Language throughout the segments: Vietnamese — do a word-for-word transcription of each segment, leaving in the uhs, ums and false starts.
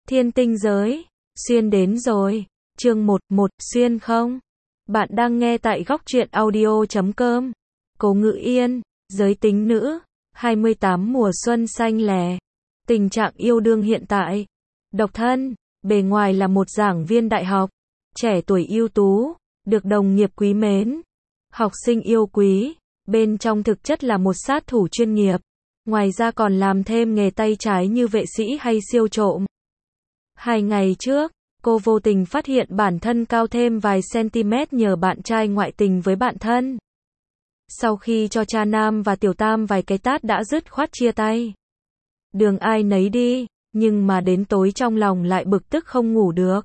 Thiên tinh giới, Xuyên đến rồi. Chương một, một, Xuyên không? Bạn đang nghe tại góc truyện audio chấm com. Cố Ngự Yên, giới tính nữ, hai mươi tám mùa xuân xanh lè. Tình trạng yêu đương hiện tại. Độc thân, bề ngoài là một giảng viên đại học, trẻ tuổi ưu tú, được đồng nghiệp quý mến. Học sinh yêu quý, bên trong thực chất là một sát thủ chuyên nghiệp. Ngoài ra còn làm thêm nghề tay trái như vệ sĩ hay siêu trộm. Hai ngày trước, cô vô tình phát hiện bản thân cao thêm vài cm nhờ bạn trai ngoại tình với bạn thân. Sau khi cho cha Nam và Tiểu Tam vài cái tát đã dứt khoát chia tay. Đường ai nấy đi, nhưng mà đến tối trong lòng lại bực tức không ngủ được.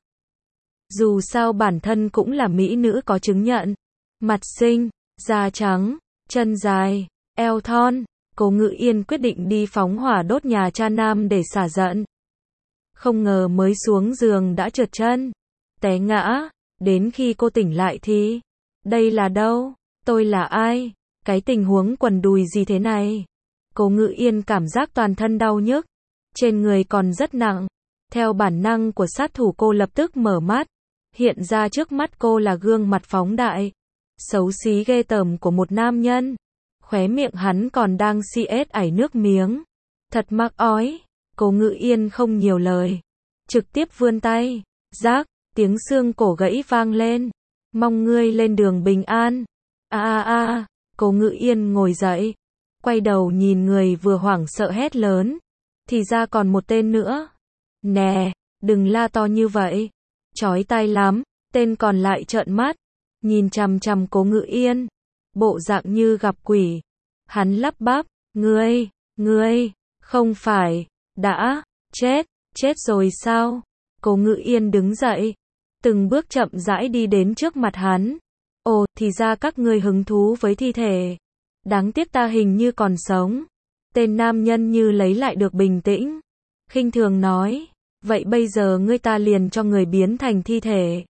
Dù sao bản thân cũng là mỹ nữ có chứng nhận. Mặt xinh, da trắng, chân dài, eo thon, Cố Ngự Yên quyết định đi phóng hỏa đốt nhà cha Nam để xả giận. Không ngờ mới xuống giường đã trượt chân, té ngã, đến khi cô tỉnh lại thì, đây là đâu? Tôi là ai? Cái tình huống quần đùi gì thế này? Cố Ngự Yên cảm giác toàn thân đau nhức, trên người còn rất nặng. Theo bản năng của sát thủ cô lập tức mở mắt, hiện ra trước mắt cô là gương mặt phóng đại, xấu xí ghê tởm của một nam nhân. Khóe miệng hắn còn đang si ết ải nước miếng. Thật mắc ói. Cố Ngự Yên không nhiều lời, trực tiếp vươn tay. Rác, tiếng xương cổ gãy vang lên. Mong ngươi lên đường bình an. A a a, Cố Ngự Yên ngồi dậy, quay đầu nhìn người vừa hoảng sợ hét lớn. Thì ra còn một tên nữa. Nè, đừng la to như vậy. Chói tai lắm. Tên còn lại trợn mắt, nhìn chằm chằm Cố Ngự Yên, bộ dạng như gặp quỷ. Hắn lắp bắp, ngươi, ngươi, không phải, đã, chết, chết rồi sao? Cố Ngự Yên đứng dậy, từng bước chậm rãi đi đến trước mặt hắn. Ồ, thì ra các ngươi hứng thú với thi thể. Đáng tiếc ta hình như còn sống. Tên nam nhân như lấy lại được bình tĩnh, khinh thường nói, vậy bây giờ ngươi ta liền cho người biến thành thi thể.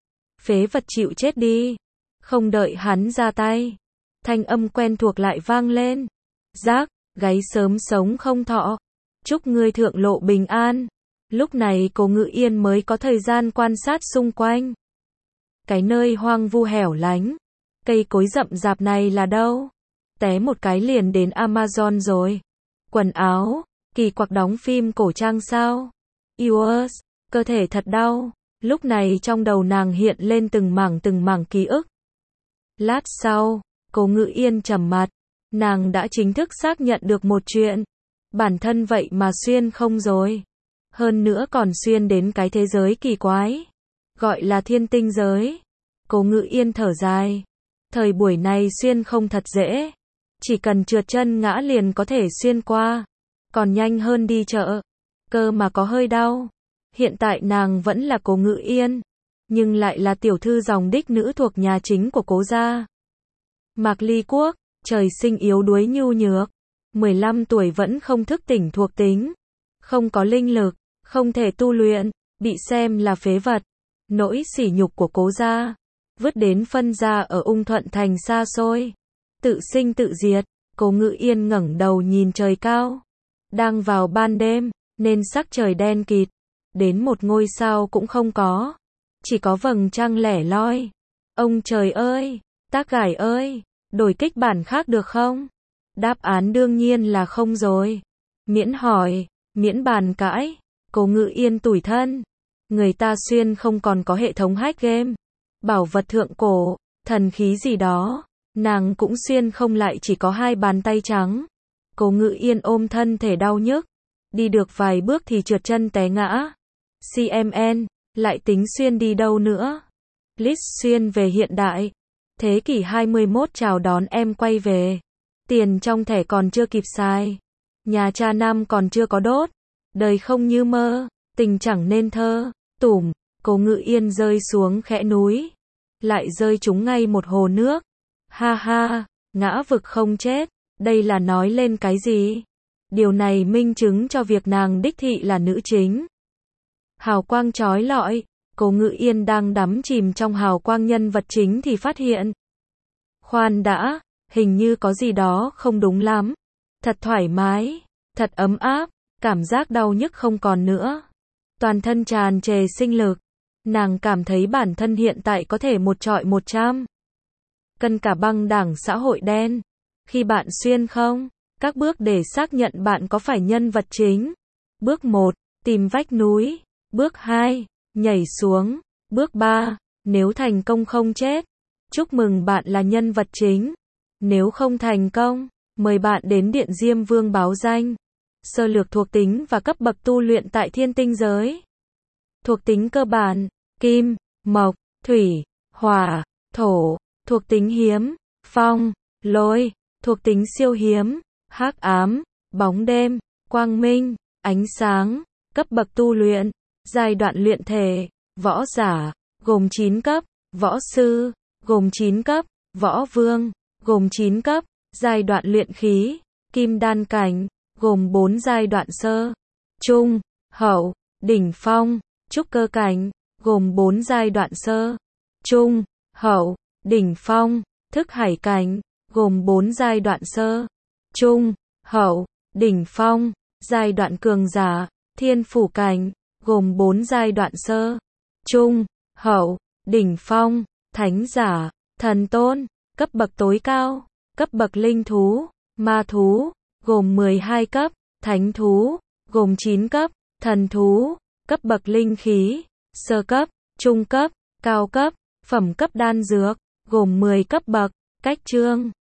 Phế vật chịu chết đi. Không đợi hắn ra tay, thanh âm quen thuộc lại vang lên. Rác, gáy sớm sống không thọ. Chúc ngươi thượng lộ bình an. Lúc này Cố Ngự Yên mới có thời gian quan sát xung quanh. Cái nơi hoang vu hẻo lánh, cây cối rậm rạp này là đâu? Té một cái liền đến Amazon rồi. Quần áo, kỳ quặc đóng phim cổ trang sao? Yours, cơ thể thật đau. Lúc này trong đầu nàng hiện lên từng mảng từng mảng ký ức. Lát sau, Cố Ngự Yên trầm mặt, nàng đã chính thức xác nhận được một chuyện. Bản thân vậy mà xuyên không rồi. Hơn nữa còn xuyên đến cái thế giới kỳ quái, gọi là thiên tinh giới. Cố Ngự Yên thở dài. Thời buổi này xuyên không thật dễ. Chỉ cần trượt chân ngã liền có thể xuyên qua. Còn nhanh hơn đi chợ. Cơ mà có hơi đau. Hiện tại nàng vẫn là Cố Ngự Yên, nhưng lại là tiểu thư dòng đích nữ thuộc nhà chính của Cố gia. Mạc Ly Quốc, trời sinh yếu đuối nhu nhược, mười lăm tuổi vẫn không thức tỉnh thuộc tính, không có linh lực, không thể tu luyện, bị xem là phế vật. Nỗi sỉ nhục của Cố gia, vứt đến phân gia ở Ung Thuận thành xa xôi, tự sinh tự diệt. Cố Ngự Yên ngẩng đầu nhìn trời cao. Đang vào ban đêm, nên sắc trời đen kịt, đến một ngôi sao cũng không có, chỉ có vầng trăng lẻ loi. Ông trời ơi, tác gải ơi, đổi kịch bản khác được không? Đáp án đương nhiên là không rồi. Miễn hỏi, miễn bàn cãi. Cố Ngự Yên tủi thân. Người ta xuyên không còn có hệ thống hack game, bảo vật thượng cổ, thần khí gì đó. Nàng cũng xuyên không, lại chỉ có hai bàn tay trắng. Cố Ngự Yên ôm thân thể đau nhức, đi được vài bước thì trượt chân té ngã. xê em en, lại tính xuyên đi đâu nữa? List xuyên về hiện đại. Thế kỷ hai mươi mốt chào đón em quay về. Tiền trong thẻ còn chưa kịp xài. Nhà cha Nam còn chưa có đốt. Đời không như mơ, tình chẳng nên thơ. Tủm, Cố Ngự Yên rơi xuống khẽ núi, lại rơi trúng ngay một hồ nước. Ha ha, ngã vực không chết. Đây là nói lên cái gì? Điều này minh chứng cho việc nàng đích thị là nữ chính. Hào quang chói lọi, Cố Ngự Yên đang đắm chìm trong hào quang nhân vật chính thì phát hiện. Khoan đã, hình như có gì đó không đúng lắm. Thật thoải mái, thật ấm áp, cảm giác đau nhức không còn nữa. toàn thân tràn trề sinh lực. Nàng cảm thấy bản thân hiện tại có thể một trọi một trăm. Cân cả băng đảng xã hội đen. Khi bạn xuyên không? Các bước để xác nhận bạn có phải nhân vật chính. Bước một, tìm vách núi. Bước hai, nhảy xuống. Bước ba, nếu thành công không chết. Chúc mừng bạn là nhân vật chính. Nếu không thành công, mời bạn đến Điện Diêm Vương báo danh. Sơ lược thuộc tính và cấp bậc tu luyện tại thiên tinh giới. Thuộc tính cơ bản, kim, mộc, thủy, hỏa, thổ. Thuộc tính hiếm, phong, lôi. Thuộc tính siêu hiếm, hắc ám, bóng đêm, quang minh, ánh sáng. Cấp bậc tu luyện, giai đoạn luyện thể, võ giả, gồm chín cấp, võ sư, gồm chín cấp, võ vương, gồm chín cấp, giai đoạn luyện khí, kim đan cảnh, gồm bốn giai đoạn sơ, trung, hậu, đỉnh phong, trúc cơ cảnh, gồm bốn giai đoạn sơ, trung, hậu, đỉnh phong, thức hải cảnh, gồm bốn giai đoạn sơ, trung, hậu, đỉnh phong, giai đoạn cường giả, thiên phủ cảnh, gồm bốn giai đoạn sơ, trung, hậu, đỉnh phong, thánh giả, thần tôn, cấp bậc tối cao, cấp bậc linh thú, ma thú, gồm mười hai cấp, thánh thú, gồm chín cấp, thần thú, cấp bậc linh khí, sơ cấp, trung cấp, cao cấp, phẩm cấp đan dược, gồm mười cấp bậc, cách chương.